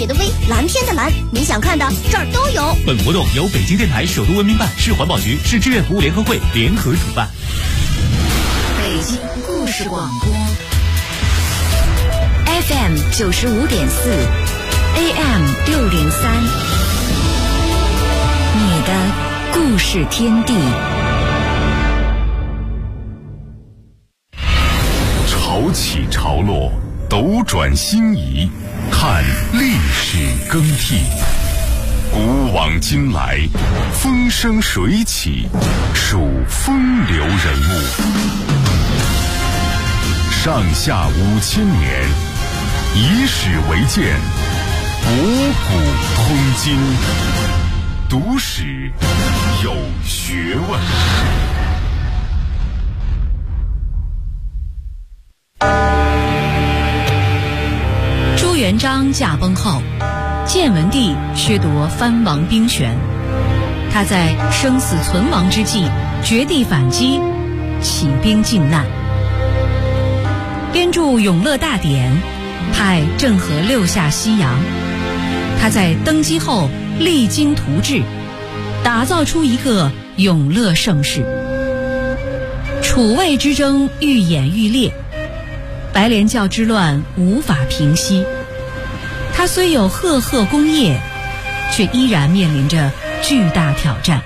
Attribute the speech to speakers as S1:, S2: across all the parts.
S1: 血的微，蓝天的蓝，你想看的这儿都有。
S2: 本活动由北京电台首都文明办、市环保局、市志愿服务联合会联合主办。
S3: 北京故事广播 FM 95.4 AM 603，你的故事天地。
S4: 潮起潮落，斗转星移，看历史更替。古往今来，风生水起，数风流人物。上下5000年，以史为鉴，博古通今，读史有学问。
S5: 朱元璋驾崩后，建文帝削夺藩王兵权，他在生死存亡之际绝地反击，起兵靖难，编著《永乐大典》，派郑和六下西洋。他在登基后励精图治，打造出一个永乐盛世。楚魏之争愈演愈烈，白莲教之乱无法平息。他虽有赫赫功业，却依然面临着巨大挑战。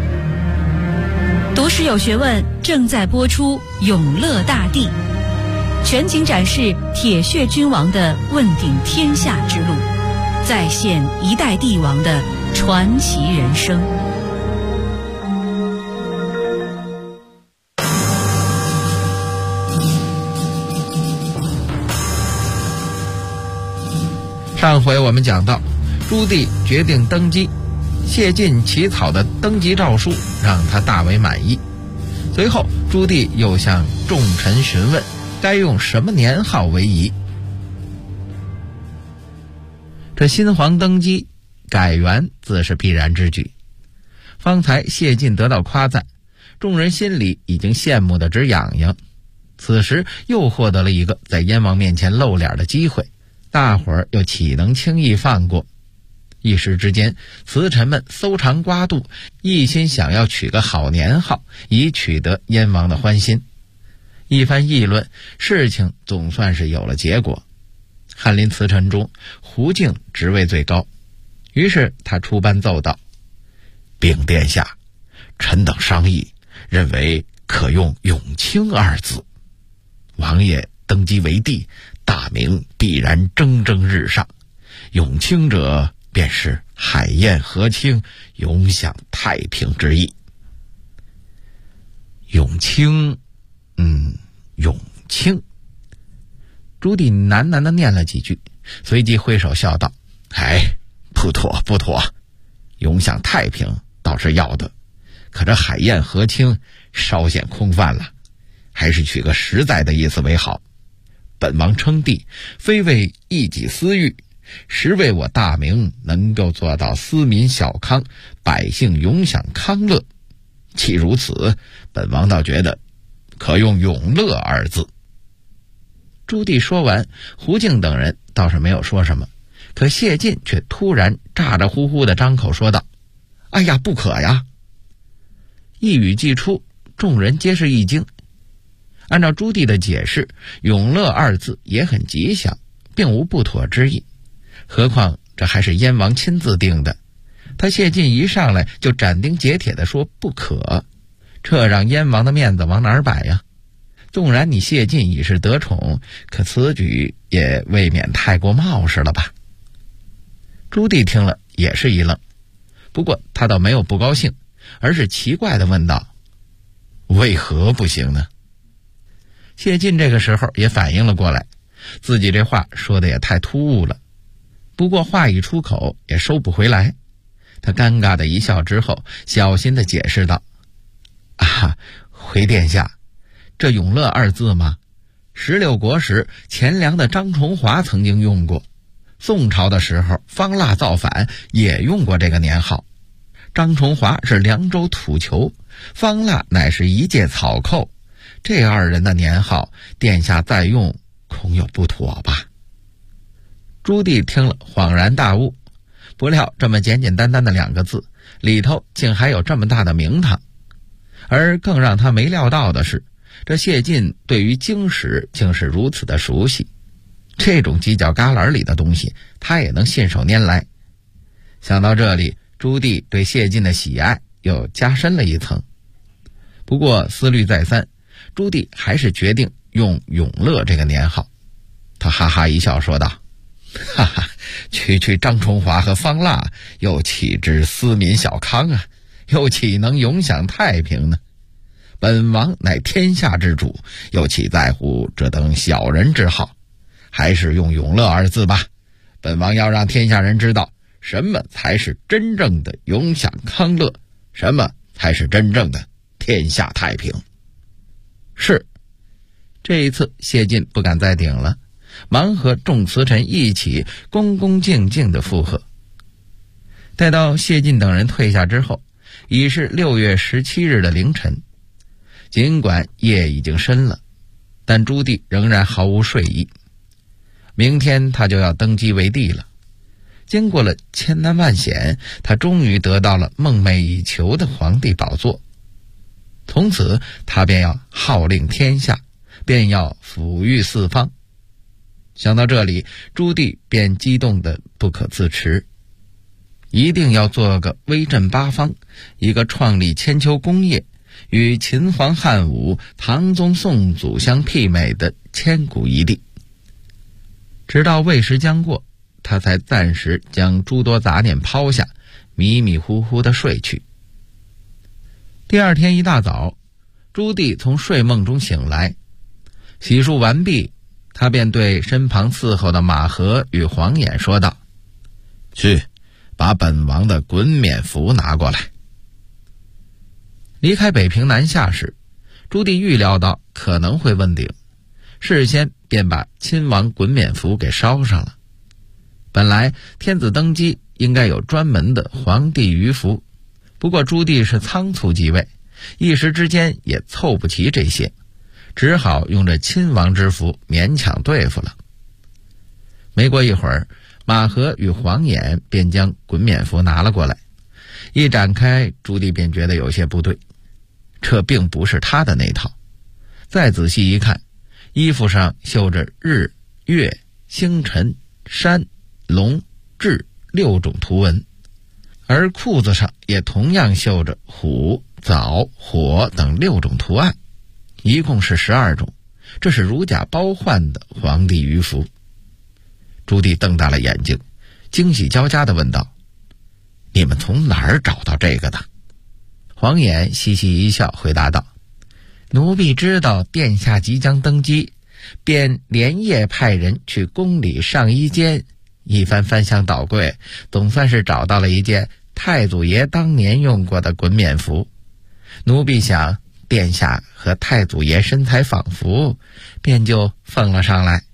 S5: 读史有学问正在播出《永乐大帝》，全景展示铁血君王的问鼎天下之路，再现一代帝王的传奇人生。
S6: 上回我们讲到，朱棣决定登基，谢晋起草的登基诏书让他大为满意。随后朱棣又向众臣询问该用什么年号为宜。这新皇登基，改元自是必然之举。方才谢晋得到夸赞，众人心里已经羡慕得直痒痒，此时又获得了一个在燕王面前露脸的机会，大伙儿又岂能轻易放过？一时之间，词臣们搜肠刮肚，一心想要取个好年号，以取得燕王的欢心。一番议论，事情总算是有了结果。翰林词臣中，胡敬职位最高，于是他出班奏道：禀殿下，臣等商议，认为可用永清二字。王爷登基为帝，大明必然蒸蒸日上，永清者便是海晏河清，永享太平之意。永清，永清。朱棣喃喃地念了几句，随即挥手笑道：不妥不妥，永享太平倒是要的，可这海晏河清稍显空泛了，还是取个实在的意思为好。本王称帝，非为一己私欲，实为我大明能够做到私民小康，百姓永享康乐。既如此，本王倒觉得可用永乐二字。朱棣说完，胡敬等人倒是没有说什么，可谢晋却突然咋咋呼呼地张口说道：哎呀，不可呀！一语既出，众人皆是一惊。按照朱棣的解释，永乐二字也很吉祥，并无不妥之意。何况这还是燕王亲自定的，他谢晋一上来就斩钉截铁地说不可，这让燕王的面子往哪儿摆呀？纵然你谢晋已是得宠，可此举也未免太过冒失了吧？朱棣听了也是一愣，不过他倒没有不高兴，而是奇怪地问道：为何不行呢？谢晋这个时候也反应了过来，自己这话说的也太突兀了，不过话一出口也收不回来。他尴尬的一笑之后，小心地解释道：回殿下，这永乐二字嘛，16国时钱粮的张崇华曾经用过，宋朝的时候方腊造反也用过这个年号。张崇华是凉州土囚，方腊乃是一介草寇，这二人的年号殿下再用恐有不妥吧？ 朱棣听了恍然大悟，不料这么简简单单的2个字里头竟还有这么大的名堂。而更让他没料到的是，这谢晋对于经史竟是如此的熟悉，这种犄角旮旯里的东西他也能信手拈来。想到这里，朱棣对谢晋的喜爱又加深了一层。不过思虑再三，朱棣还是决定用永乐这个年号。他哈哈一笑说道：哈哈，区区张崇华和方腊，又岂知思民小康啊，又岂能永享太平呢？本王乃天下之主，又岂在乎这等小人之号？还是用永乐2字吧。本王要让天下人知道，什么才是真正的永享康乐，什么才是真正的天下太平。是，这一次谢晋不敢再顶了，忙和众词臣一起恭恭敬敬地附和。待到谢晋等人退下之后，已是6月17日的凌晨。尽管夜已经深了，但朱棣仍然毫无睡意。明天他就要登基为帝了。经过了千难万险，他终于得到了梦寐以求的皇帝宝座。从此他便要号令天下，便要抚育四方。想到这里，朱棣便激动得不可自持，一定要做个威震八方，一个创立千秋功业，与秦皇汉武、唐宗宋祖相媲美的千古一帝。直到未时将过，他才暂时将诸多杂念抛下，迷迷糊糊地睡去。第二天一大早，朱棣从睡梦中醒来，洗漱完毕，他便对身旁伺候的马和与黄衍说道：去，把本王的衮冕服拿过来。离开北平南下时，朱棣预料到可能会问鼎，事先便把亲王衮冕服给烧上了。本来天子登基应该有专门的皇帝鱼服，不过朱棣是仓促即位，一时之间也凑不齐这些，只好用这亲王之服勉强对付了。没过一会儿，马和与黄衍便将衮冕服拿了过来，一展开，朱棣便觉得有些不对，这并不是他的那套。再仔细一看，衣服上绣着日、月、星辰、山、龙、雉6种图文，而裤子上也同样绣着虎、枣、火等6种图案，一共是12种，这是如假包换的皇帝鱼服。朱棣瞪大了眼睛，惊喜交加地问道：你们从哪儿找到这个的？黄衍嘻嘻一笑回答道：奴婢知道殿下即将登基，便连夜派人去宫里上衣间，一番翻箱倒柜，总算是找到了一件太祖爷当年用过的衮冕服。奴婢想殿下和太祖爷身材仿佛，便就奉了上来。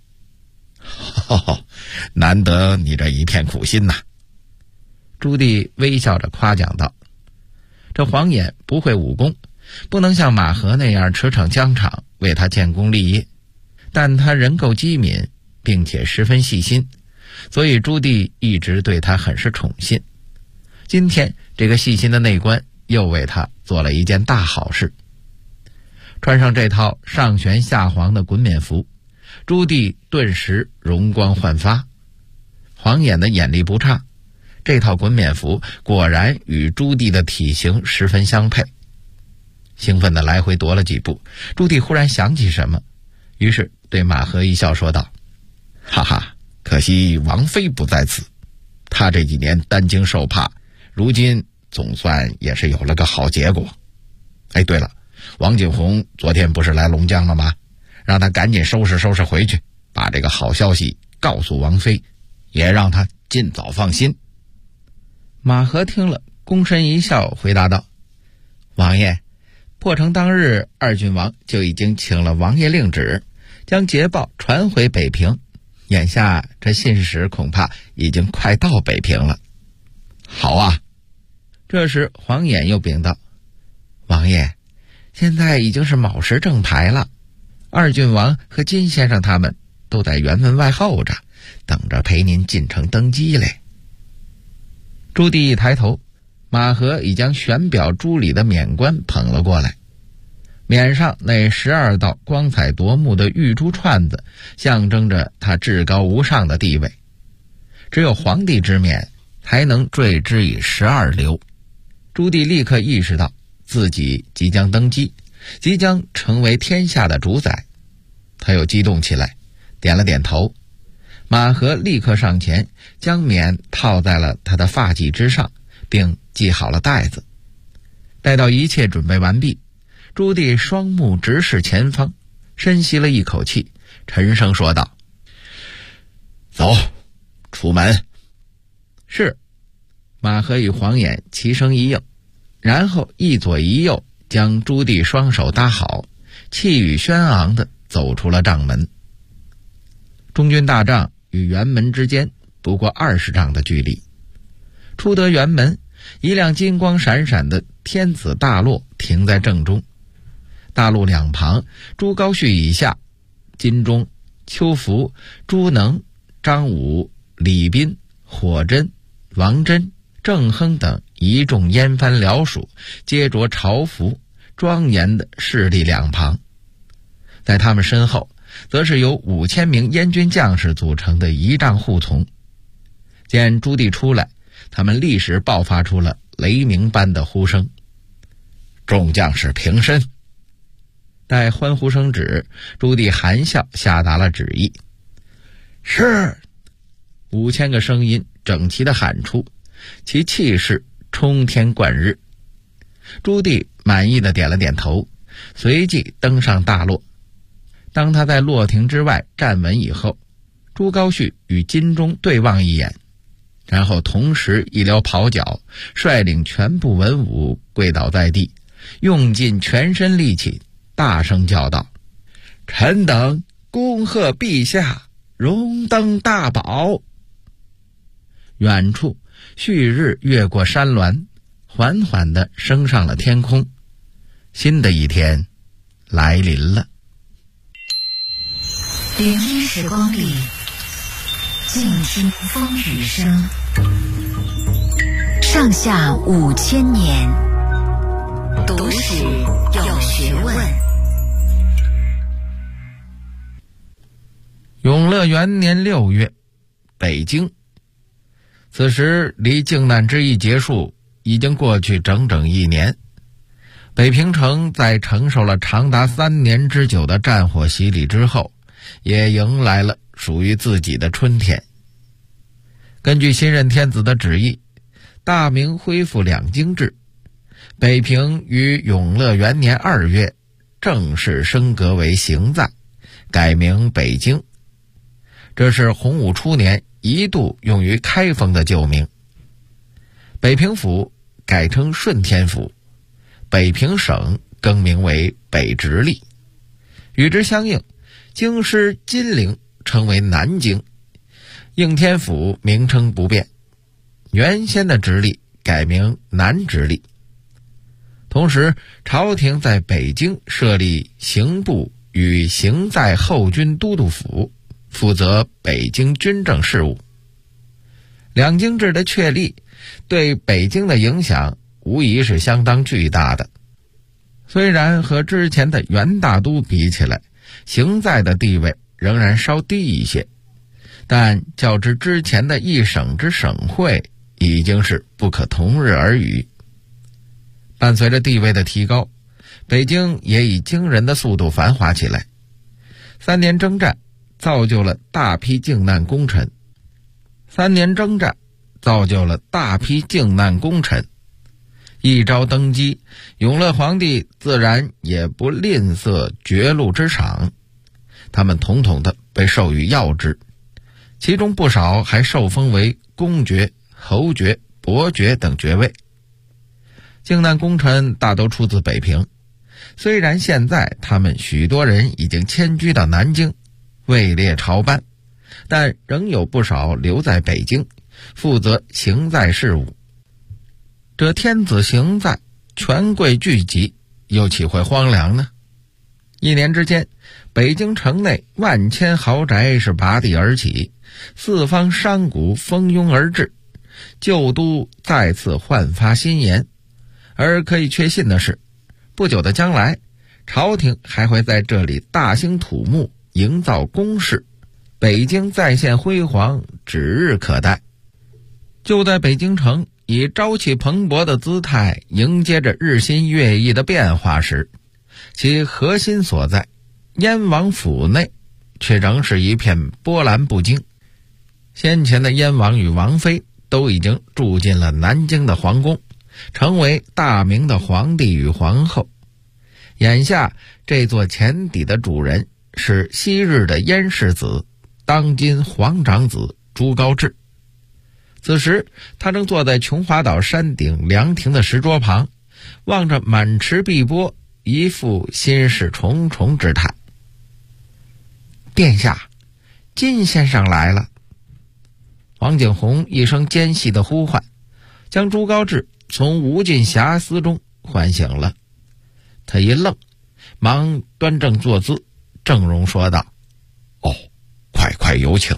S6: 难得你这一片苦心呐。朱棣微笑着夸奖道。这黄衍不会武功，不能像马和那样驰骋疆场为他建功立业，但他人够机敏，并且十分细心，所以朱棣一直对他很是宠信。今天这个细心的内官又为他做了一件大好事。穿上这套上玄下黄的衮冕服，朱棣顿时容光焕发。黄衍的眼力不差，这套衮冕服果然与朱棣的体型十分相配。兴奋地来回踱了几步，朱棣忽然想起什么，于是对马和一笑说道：哈哈，可惜王妃不在此，她这几年担惊受怕，如今总算也是有了个好结果。哎，对了，王景洪昨天不是来龙江了吗？让他赶紧收拾收拾回去，把这个好消息告诉王妃，也让他尽早放心。马和听了，躬身一笑，回答道：王爷，破城当日，二郡王就已经请了王爷令旨，将捷报传回北平，眼下这信使恐怕已经快到北平了。好啊。这时黄衍又禀道：王爷，现在已经是卯时正牌了，二郡王和金先生他们都在辕门外候着， 等着陪您进城登基嘞。朱棣一抬头，马和已将悬表朱里的冕冠捧了过来，冕上那12道光彩夺目的玉珠串子象征着他至高无上的地位，只有皇帝之冕才能缀之以12流。朱棣立刻意识到自己即将登基，即将成为天下的主宰，他又激动起来，点了点头。马和立刻上前将冕套在了他的发髻之上，并系好了带子。待到一切准备完毕，朱棣双目直视前方，深吸了一口气，沉声说道：走，出门。是。马和与黄眼齐声一应，然后一左一右将朱棣双手搭好，气宇轩昂地走出了帐门。中军大帐与辕门之间不过20丈的距离。出得辕门，一辆金光闪闪的天子大骆停在正中，大路两旁，朱高煦以下，金钟、邱福、朱能、张武、李斌、火珍、王真、郑亨等一众燕藩僚属皆着朝服，庄严的势立两旁。在他们身后，则是由5000名燕军将士组成的仪仗护从。见朱棣出来，他们立时爆发出了雷鸣般的呼声。众将士平身。待欢呼声止，朱棣含笑下达了旨意。是！5000个声音整齐地喊出，其气势冲天贯日。朱棣满意地点了点头，随即登上大骆。当他在骆亭之外站稳以后，朱高煦与金钟对望一眼，然后同时一撩袍角，率领全部文武跪倒在地，用尽全身力气，大声叫道：臣等恭贺陛下荣登大宝。远处旭日越过山峦，缓缓地升上了天空。新的一天来临了。
S3: 聆听时光里，静听风雨声。上下5000年，读史有学问。
S6: 永乐元年6月，北京。此时离靖难之役结束已经过去整整1年。北平城在承受了长达3年之久的战火洗礼之后，也迎来了属于自己的春天。根据新任天子的旨意，大明恢复两京制，北平于永乐元年2月正式升格为行在，改名北京。这是洪武初年一度用于开封的旧名。北平府改称顺天府，北平省更名为北直隶。与之相应，京师金陵称为南京，应天府名称不变，原先的直隶改名南直隶。同时，朝廷在北京设立刑部与行在后军都督府，负责北京军政事务。两京制的确立对北京的影响无疑是相当巨大的。虽然和之前的元大都比起来，行在的地位仍然稍低一些，但较之前的一省之省会已经是不可同日而语。伴随着地位的提高，北京也以惊人的速度繁华起来。3年征战造就了大批靖难功臣，一朝登基，永乐皇帝自然也不吝啬绝禄之赏，他们统统的被授予要职，其中不少还受封为公爵、侯爵、伯爵等爵位。靖难功臣大都出自北平，虽然现在他们许多人已经迁居到南京，位列朝班，但仍有不少留在北京，负责行在事务。这天子行在，权贵聚集，又岂会荒凉呢？1年之间，北京城内万千豪宅是拔地而起， 四方商贾蜂拥而至，旧都再次焕发新颜。而可以确信的是，不久的将来，朝廷还会在这里大兴土木，营造宫室，北京再现辉煌指日可待。就在北京城以朝气蓬勃的姿态迎接着日新月异的变化时，其核心所在燕王府内却仍是一片波澜不惊。先前的燕王与王妃都已经住进了南京的皇宫，成为大明的皇帝与皇后。眼下这座前邸的主人是昔日的燕世子，当今皇长子朱高炽。此时他正坐在琼华岛山顶凉亭的石桌旁，望着满池碧波，一副心事重重之态。殿下，金先生来了。王景洪一声尖细的呼唤，将朱高炽从无尽遐思中唤醒了。他一愣，忙端正坐姿，正容说道：“哦，快有请。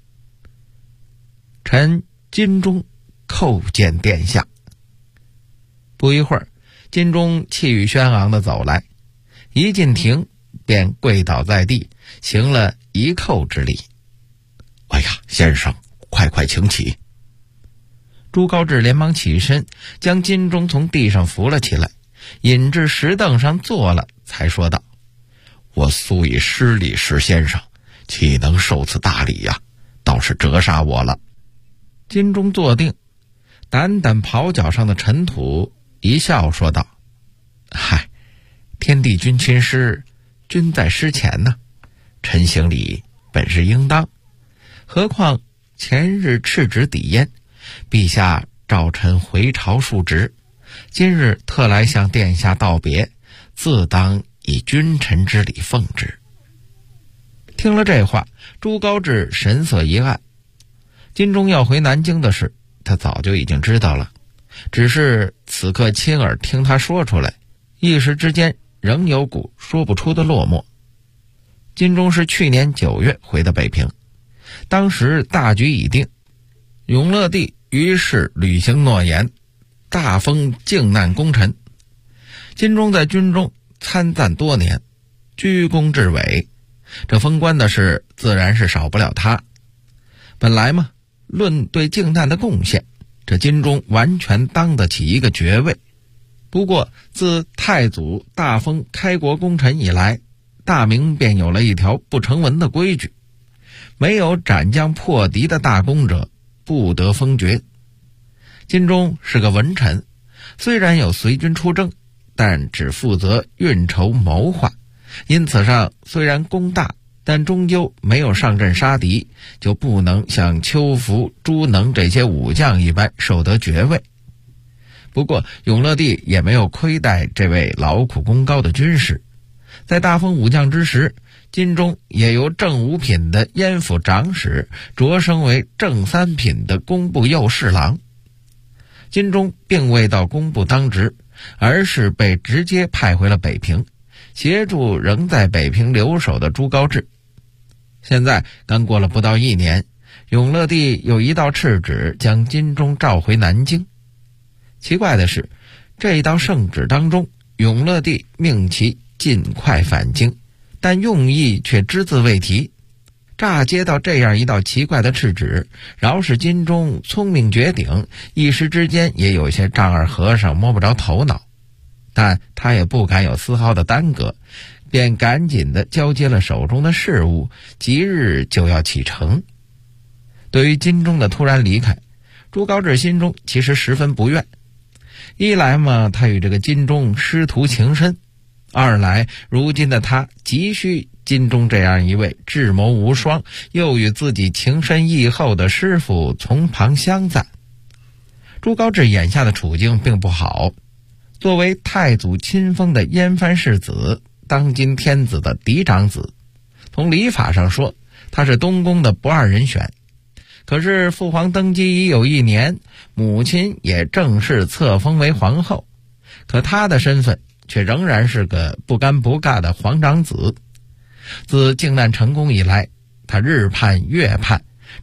S6: 臣金钟叩见殿下。”不一会儿，金钟气宇轩昂地走来，一进庭便跪倒在地，行了一叩之礼。“哎呀，先生，快请起。”朱高炽连忙起身，将金钟从地上扶了起来，引至石凳上坐了，才说道：“我素以失礼施先生，岂能受此大礼呀？倒是折杀我了。”金钟坐定，掸掸袍角上的尘土，一笑说道：“嗨，天地君亲师，君在师前呢，臣行礼本是应当，何况前日赤旨抵燕，陛下召臣回朝述职，今日特来向殿下道别，自当以君臣之礼奉之。”听了这话，朱高炽神色一暗。金钟要回南京的事，他早就已经知道了，只是此刻亲耳听他说出来，一时之间仍有股说不出的落寞。金钟是去年9月回的北平，当时大局已定，永乐帝于是履行诺言，大封靖难功臣。金钟在军中参赞多年，居功至伟，这封官的事自然是少不了他。本来嘛，论对靖难的贡献，这金钟完全当得起一个爵位。不过自太祖大封开国功臣以来，大明便有了一条不成文的规矩，没有斩将破敌的大功者不得封爵。金钟是个文臣，虽然有随军出征，但只负责运筹谋划，因此上虽然功大，但终究没有上阵杀敌，就不能像邱福、朱能这些武将一般受得爵位。不过永乐帝也没有亏待这位劳苦功高的军士，在大封武将之时，金钟也由正5品的燕府长史擢升为正3品的工部右侍郎。金钟并未到工部当职，而是被直接派回了北平，协助仍在北平留守的朱高炽。现在刚过了不到1年，永乐帝又一道敕旨将金钟召回南京。奇怪的是，这一道圣旨当中，永乐帝命其尽快返京，但用意却只字未提。乍接到这样一道奇怪的敕旨，饶是金钟聪明绝顶，一时之间也有些丈二和尚摸不着头脑，但他也不敢有丝毫的耽搁，便赶紧地交接了手中的事务，即日就要启程。对于金钟的突然离开，朱高炽心中其实十分不愿。一来嘛，他与这个金钟师徒情深；二来，如今的他急需金钟这样一位智谋无双，又与自己情深意厚的师傅从旁相赞。朱高炽眼下的处境并不好，作为太祖亲封的燕藩世子，当今天子的嫡长子，从礼法上说，他是东宫的不二人选。可是父皇登基已有1年，母亲也正式册封为皇后，可他的身份却仍然是个不尴不尬的皇长子。自靖难成功以来，他日盼月盼，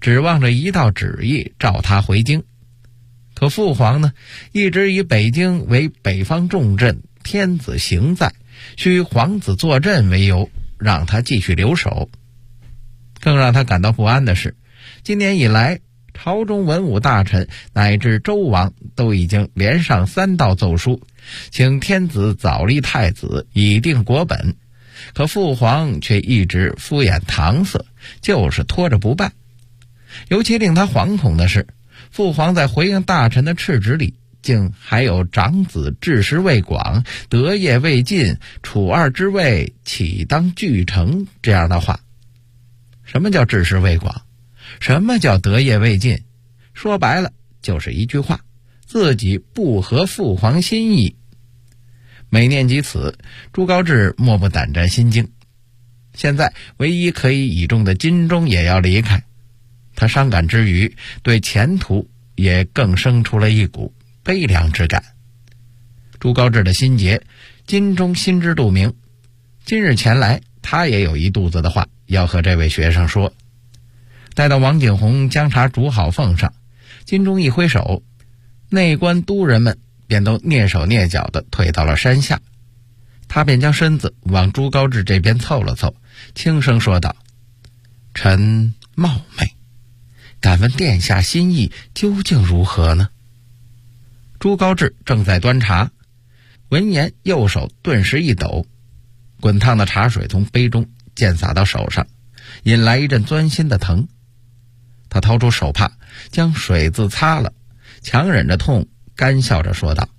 S6: 指望着一道旨意召他回京。可父皇呢，一直以北京为北方重镇，天子行在，需皇子坐镇为由，让他继续留守。更让他感到不安的是，今年以来，朝中文武大臣乃至周王都已经连上3道奏书，请天子早立太子，以定国本。可父皇却一直敷衍搪塞，就是拖着不办。尤其令他惶恐的是，父皇在回应大臣的敕旨里，竟还有长子志士未广，德业未尽，楚二之位，岂当俱成这样的话。什么叫志士未广？什么叫德业未尽？说白了就是一句话，自己不合父皇心意。每念及此，朱高炽莫不胆战心惊。现在唯一可以倚重的金钟也要离开，他伤感之余，对前途也更生出了一股悲凉之感。朱高炽的心结，金钟心知肚明。今日前来，他也有一肚子的话要和这位学生说。待到王景洪将茶煮好奉上，金钟一挥手，内官督人们便都蹑手蹑脚地退到了山下。他便将身子往朱高炽这边凑了凑，轻声说道：“臣冒昧，敢问殿下心意究竟如何呢？”朱高炽正在端茶，闻言右手顿时一抖，滚烫的茶水从杯中溅洒到手上，引来一阵钻心的疼。他掏出手帕，将水渍擦了，强忍着痛，干笑着说道：“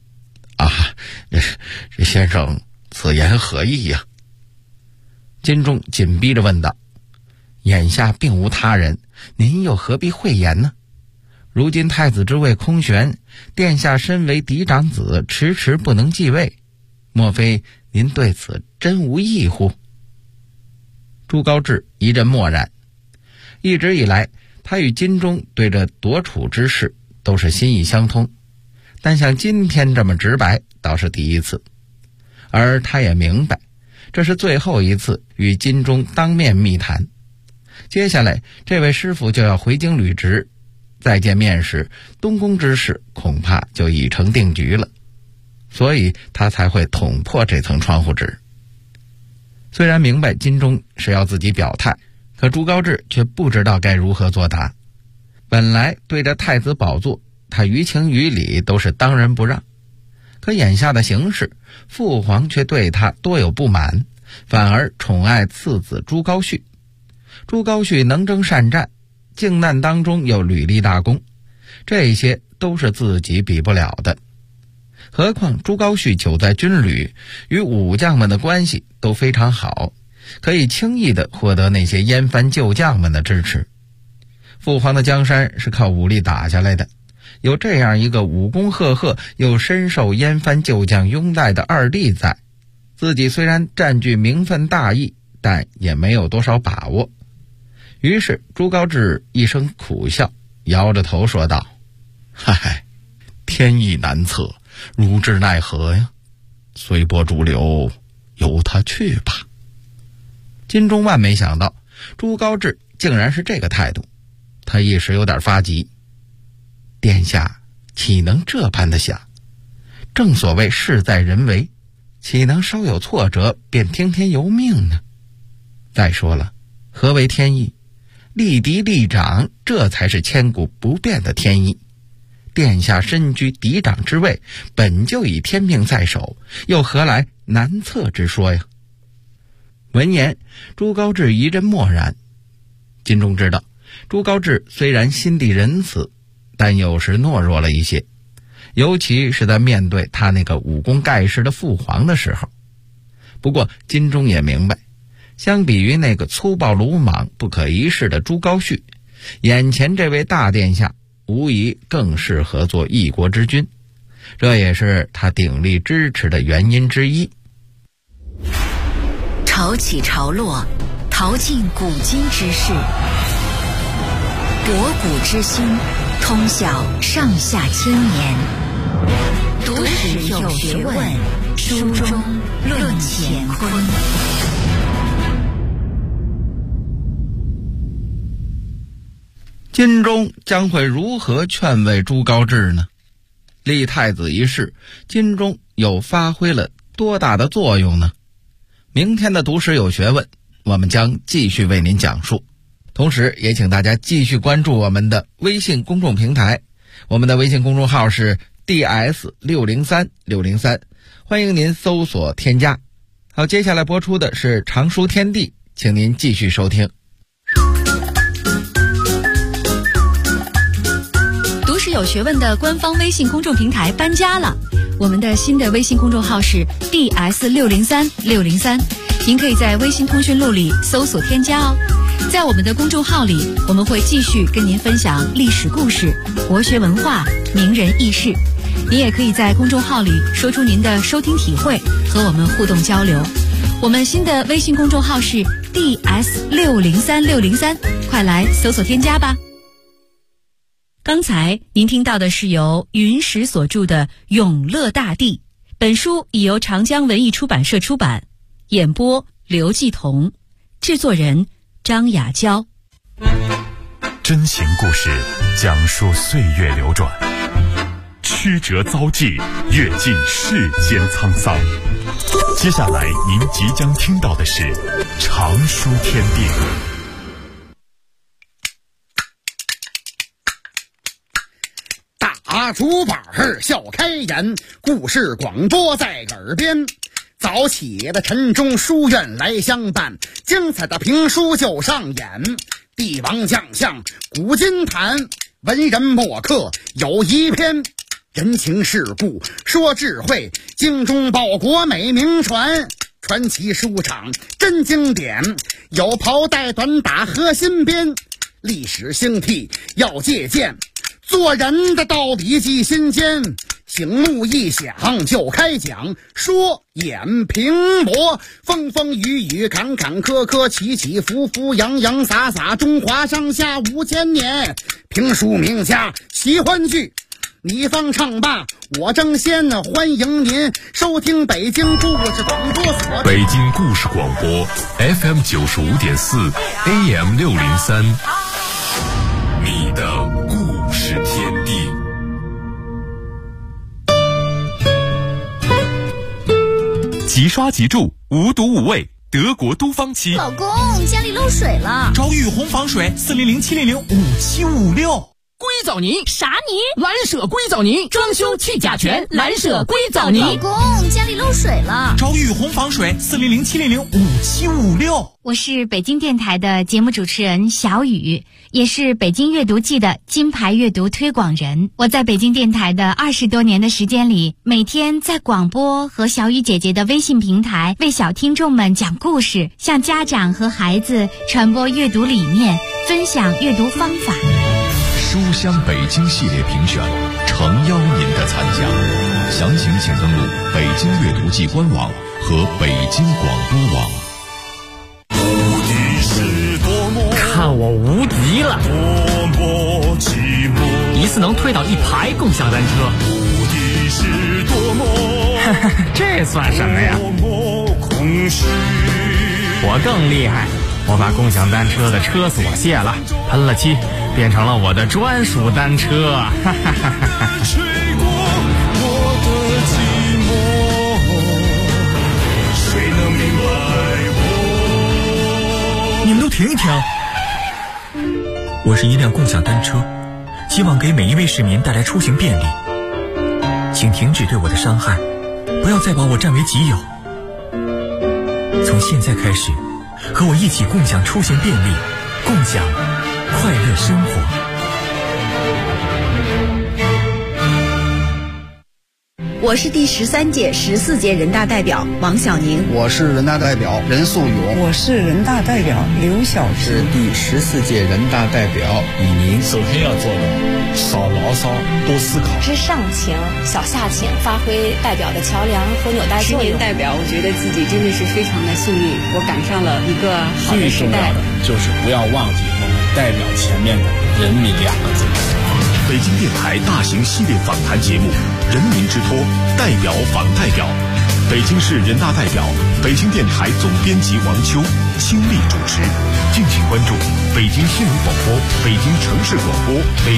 S6: 这先生此言何意呀？”金钟紧逼着问道：“眼下并无他人，您又何必讳言呢？如今太子之位空悬，殿下身为嫡长子，迟迟不能继位，莫非您对此真无异乎？”朱高炽一阵默然。一直以来，他与金钟对这夺储之事都是心意相通，但像今天这么直白倒是第一次。而他也明白，这是最后一次与金钟当面密谈。接下来这位师傅就要回京履职，再见面时，东宫之事恐怕就已成定局了，所以他才会捅破这层窗户纸。虽然明白金钟是要自己表态，可朱高炽却不知道该如何作答。本来对着太子宝座，他于情于理都是当仁不让，可眼下的形势，父皇却对他多有不满，反而宠爱次子朱高煦。朱高煦能征善战，靖难当中又屡立大功，这些都是自己比不了的。何况朱高煦久在军旅，与武将们的关系都非常好，可以轻易地获得那些燕藩旧将们的支持。父皇的江山是靠武力打下来的，有这样一个武功赫赫又深受燕藩旧将拥戴的二弟在，自己虽然占据名分大义，但也没有多少把握。于是朱高炽一声苦笑，摇着头说道：“嗨，天意难测，汝之奈何呀？随波逐流，由他去吧。”金钟万没想到朱高炽竟然是这个态度，他一时有点发急。殿下岂能这般的想？正所谓事在人为，岂能稍有挫折便听天由命呢？再说了，何为天意？立嫡立长，这才是千古不变的天意。殿下身居嫡长之位，本就以天命在手，又何来难测之说呀？闻言，朱高炽一阵默然。金钟知道，朱高炽虽然心地仁慈，但有时懦弱了一些，尤其是在面对他那个武功盖世的父皇的时候。不过金钟也明白，相比于那个粗暴鲁莽不可一世的朱高煦，眼前这位大殿下无疑更适合做一国之君，这也是他鼎力支持的原因之一。
S3: 潮起潮落，淘尽古今之事，博古之今，通晓上下千年。读史有学问，书中论乾坤。
S6: 金钟将会如何劝慰朱高炽呢？立太子一事，金钟又发挥了多大的作用呢？明天的读史有学问，我们将继续为您讲述。同时也请大家继续关注我们的微信公众平台，我们的微信公众号是 DS603603，欢迎您搜索添加。好，接下来播出的是常书天地，请您继续收听。
S5: 读史有学问的官方微信公众平台搬家了，我们的新的微信公众号是 DS603603，您可以在微信通讯录里搜索添加哦。在我们的公众号里，我们会继续跟您分享历史故事、国学文化、名人轶事。您也可以在公众号里说出您的收听体会，和我们互动交流。我们新的微信公众号是 DS603603，快来搜索添加吧。刚才您听到的是由云石所著的《永乐大帝》，本书已由长江文艺出版社出版，演播刘继彤，制作人张雅娇。
S4: 真情故事讲述岁月流转，曲折遭际，阅尽世间沧桑。接下来您即将听到的是常书天地。
S7: 大竹板笑开颜，故事广播在耳边。早起的晨钟书院来相伴，精彩的评书就上演。帝王将相古今谈，文人墨客有一篇。人情世故说智慧，精忠报国美名传。传奇书场真经典，有袍带短打和新编。历史兴替要借鉴，做人的道理记心间。醒目一响就开讲，说演评驳，风风雨雨坎坎坷坷，起起伏伏洋洋洒洒，中华上下5000年。评书名家喜欢剧，你方唱罢我争先，欢迎您收听北京故事广播所。
S4: 北京故事广播 FM 95.4 AM 603，你的故事天地。即刷即住，无毒无味，德国都芳漆。
S1: 老公，家里漏水了，
S2: 找雨虹防水400-700-5756。
S8: 硅藻泥？
S1: 啥泥？
S8: 蓝舍硅藻泥，装修去甲醛，蓝舍硅藻泥。
S1: 老公，家里漏水了，
S2: 找雨虹防水400-700-5756。
S9: 我是北京电台的节目主持人小雨，也是北京阅读季的金牌阅读推广人。我在北京电台的20多年的时间里，每天在广播和小雨姐姐的微信平台为小听众们讲故事，向家长和孩子传播阅读理念，分享阅读方法。
S4: 书香北京系列评选，诚邀您的参加。详情请登录北京阅读季官网和北京广播网。
S8: 看我无敌了！一次能推倒1排共享单车。这算什么呀？我更厉害，我把共享单车的车锁卸了，喷了漆，变成了我的专属单车。
S2: 你们都停一停！我是一辆共享单车，希望给每一位市民带来出行便利。请停止对我的伤害，不要再把我占为己有。从现在开始，和我一起共享出行便利，共享快乐生活。
S10: 我是第13届、14届人大代表王小宁。
S11: 我是人大代表任素勇。
S12: 我是人大代表刘晓平。
S13: 是第14届人大代表李宁。
S14: 首先要做的，少牢骚，多思考。
S15: 是上情、小下情，发挥代表的桥梁和纽带作用。
S16: 10年代表，我觉得自己真的是非常的幸运，我赶上了一个好的时代。
S14: 最重要的就是不要忘记我们代表前面的人民2个字。
S4: 北京电台大型系列访谈节目《人民之托》代表访代表， 北京市人大代表、北京电台总编辑王秋倾力主持。敬请关注北京新闻广播、北京城市广播、北